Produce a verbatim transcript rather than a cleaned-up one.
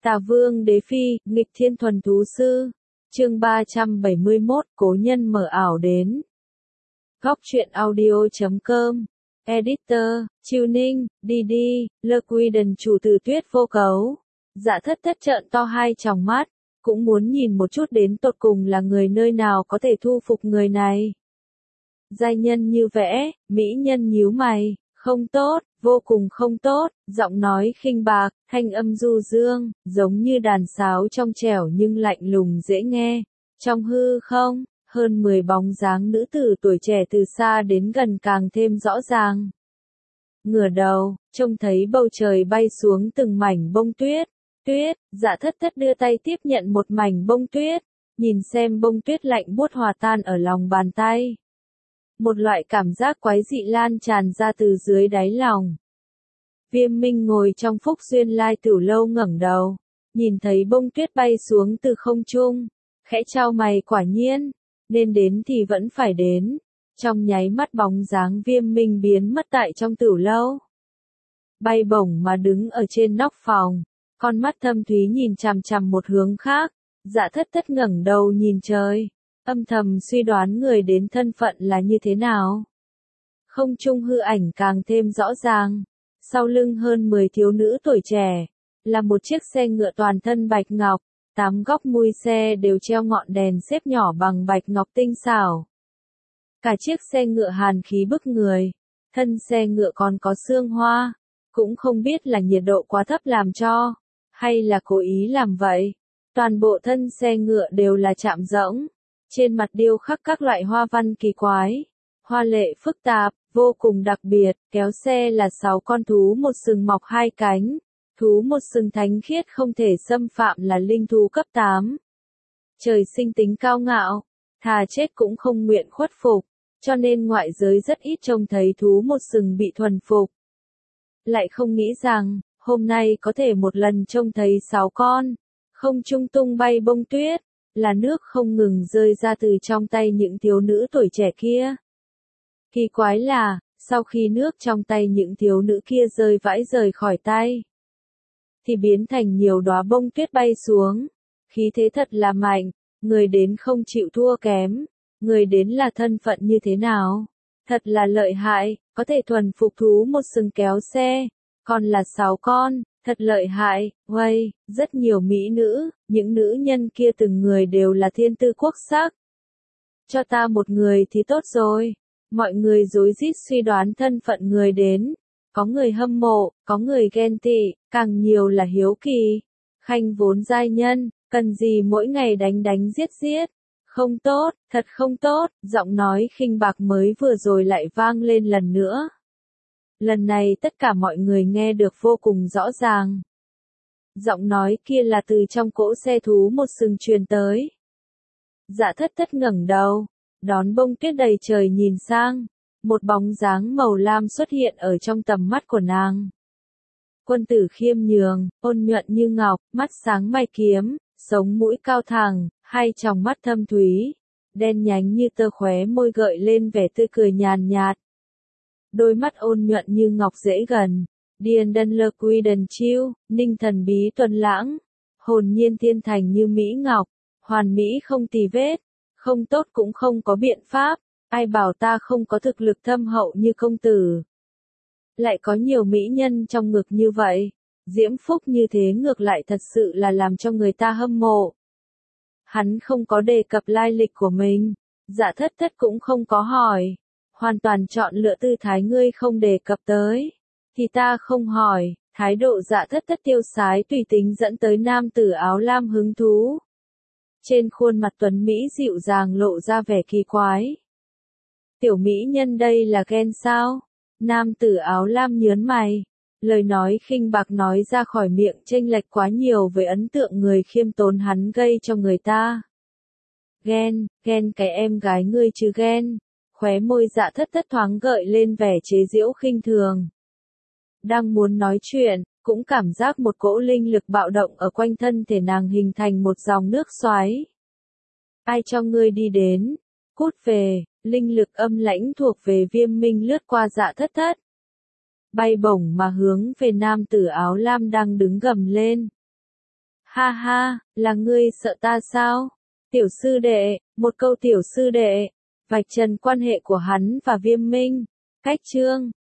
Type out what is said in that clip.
Tà Vương Đế Phi, nghịch thiên thuần thú sư. Chương ba trăm bảy mươi mốt, cố nhân mở ảo đến. Góc truyện audio chấm com. Editor, Chiêu Ninh, đi đi, Lơ Quy Đần chủ từ Tuyết Vô Cấu. Dạ thất thất trợn to hai tròng mắt, cũng muốn nhìn một chút đến tột cùng là người nơi nào có thể thu phục người này. Giai nhân như vẽ, mỹ nhân nhíu mày, không tốt, vô cùng không tốt, giọng nói khinh bạc, thanh âm du dương, giống như đàn sáo trong trẻo nhưng lạnh lùng dễ nghe. Trong hư không, hơn mười bóng dáng nữ tử tuổi trẻ từ xa đến gần càng thêm rõ ràng. Ngửa đầu, trông thấy bầu trời bay xuống từng mảnh bông tuyết. Tuyết, dạ thất thất đưa tay tiếp nhận một mảnh bông tuyết, nhìn xem bông tuyết lạnh buốt hòa tan ở lòng bàn tay. Một loại cảm giác quái dị lan tràn ra từ dưới đáy lòng. Viêm Minh ngồi trong Phúc Duyên Lai Tửu Lâu ngẩng đầu, nhìn thấy bông tuyết bay xuống từ không trung, khẽ chau mày, quả nhiên, nên đến thì vẫn phải đến. Trong nháy mắt bóng dáng Viêm Minh biến mất tại trong Tửu Lâu. Bay bổng mà đứng ở trên nóc phòng, con mắt thâm thúy nhìn chằm chằm một hướng khác, dạ thất thất ngẩng đầu nhìn trời, âm thầm suy đoán người đến thân phận là như thế nào. Không trung hư ảnh càng thêm rõ ràng, sau lưng hơn mười thiếu nữ tuổi trẻ, là một chiếc xe ngựa toàn thân bạch ngọc, tám góc mui xe đều treo ngọn đèn xếp nhỏ bằng bạch ngọc tinh xảo. Cả chiếc xe ngựa hàn khí bức người, thân xe ngựa còn có xương hoa, cũng không biết là nhiệt độ quá thấp làm cho, hay là cố ý làm vậy. Toàn bộ thân xe ngựa đều là chạm rỗng, trên mặt điêu khắc các loại hoa văn kỳ quái, hoa lệ phức tạp, vô cùng đặc biệt. Kéo xe là sáu con thú một sừng mọc hai cánh, thú một sừng thánh khiết không thể xâm phạm là linh thú cấp tám. Trời sinh tính cao ngạo, thà chết cũng không nguyện khuất phục, cho nên ngoại giới rất ít trông thấy thú một sừng bị thuần phục. Lại không nghĩ rằng, hôm nay có thể một lần trông thấy sáu con, không trung tung bay bông tuyết, là nước không ngừng rơi ra từ trong tay những thiếu nữ tuổi trẻ kia. Kỳ quái là, sau khi nước trong tay những thiếu nữ kia rơi vãi rời khỏi tay, thì biến thành nhiều đóa bông tuyết bay xuống. Khí thế thật là mạnh, người đến không chịu thua kém, người đến là thân phận như thế nào? Thật là lợi hại, có thể thuần phục thú một sừng kéo xe, còn là sáu con, thật lợi hại. Uầy, rất nhiều mỹ nữ, những nữ nhân kia từng người đều là thiên tư quốc sắc. Cho ta một người thì tốt rồi. Mọi người rối rít suy đoán thân phận người đến, có người hâm mộ, có người ghen tị, càng nhiều là hiếu kỳ. Khanh vốn giai nhân, cần gì mỗi ngày đánh đánh giết giết? Không tốt, thật không tốt. Giọng nói khinh bạc mới vừa rồi lại vang lên lần nữa. Lần này tất cả mọi người nghe được vô cùng rõ ràng. Giọng nói kia là từ trong cỗ xe thú một sừng truyền tới. Dạ thất thất ngẩng đầu, đón bông tuyết đầy trời nhìn sang, một bóng dáng màu lam xuất hiện ở trong tầm mắt của nàng. Quân tử khiêm nhường, ôn nhuận như ngọc, mắt sáng mày kiếm, sống mũi cao thẳng, hai tròng mắt thâm thúy, đen nhánh như tơ, khóe môi gợi lên vẻ tươi cười nhàn nhạt. Đôi mắt ôn nhuận như ngọc dễ gần, điền đân lơ quy đần chiêu, ninh thần bí tuần lãng, hồn nhiên thiên thành như mỹ ngọc, hoàn mỹ không tì vết. Không tốt cũng không có biện pháp, ai bảo ta không có thực lực thâm hậu như công tử. Lại có nhiều mỹ nhân trong ngực như vậy, diễm phúc như thế ngược lại thật sự là làm cho người ta hâm mộ. Hắn không có đề cập lai lịch của mình, dạ thất thất cũng không có hỏi, hoàn toàn chọn lựa tư thái ngươi không đề cập tới, thì ta không hỏi. Thái độ dạ thất thất tiêu sái tùy tính dẫn tới nam tử áo lam hứng thú. Trên khuôn mặt tuấn Mỹ dịu dàng lộ ra vẻ kỳ quái. Tiểu mỹ nhân đây là ghen sao? Nam tử áo lam nhớn mày. Lời nói khinh bạc nói ra khỏi miệng chênh lệch quá nhiều với ấn tượng người khiêm tốn hắn gây cho người ta. Ghen, ghen cái em gái ngươi chứ ghen. Khóe môi dạ thất thất thoáng gợi lên vẻ chế giễu khinh thường. Đang muốn nói chuyện, cũng cảm giác một cỗ linh lực bạo động ở quanh thân thể nàng hình thành một dòng nước xoáy. Ai cho ngươi đi đến? Cút về. Linh lực âm lãnh thuộc về Viêm Minh lướt qua dạ thất thất. Bay bổng mà hướng về nam tử áo lam đang đứng gầm lên. Ha ha, là ngươi sợ ta sao? Tiểu sư đệ, một câu tiểu sư đệ, vạch trần quan hệ của hắn và Viêm Minh. Cách chương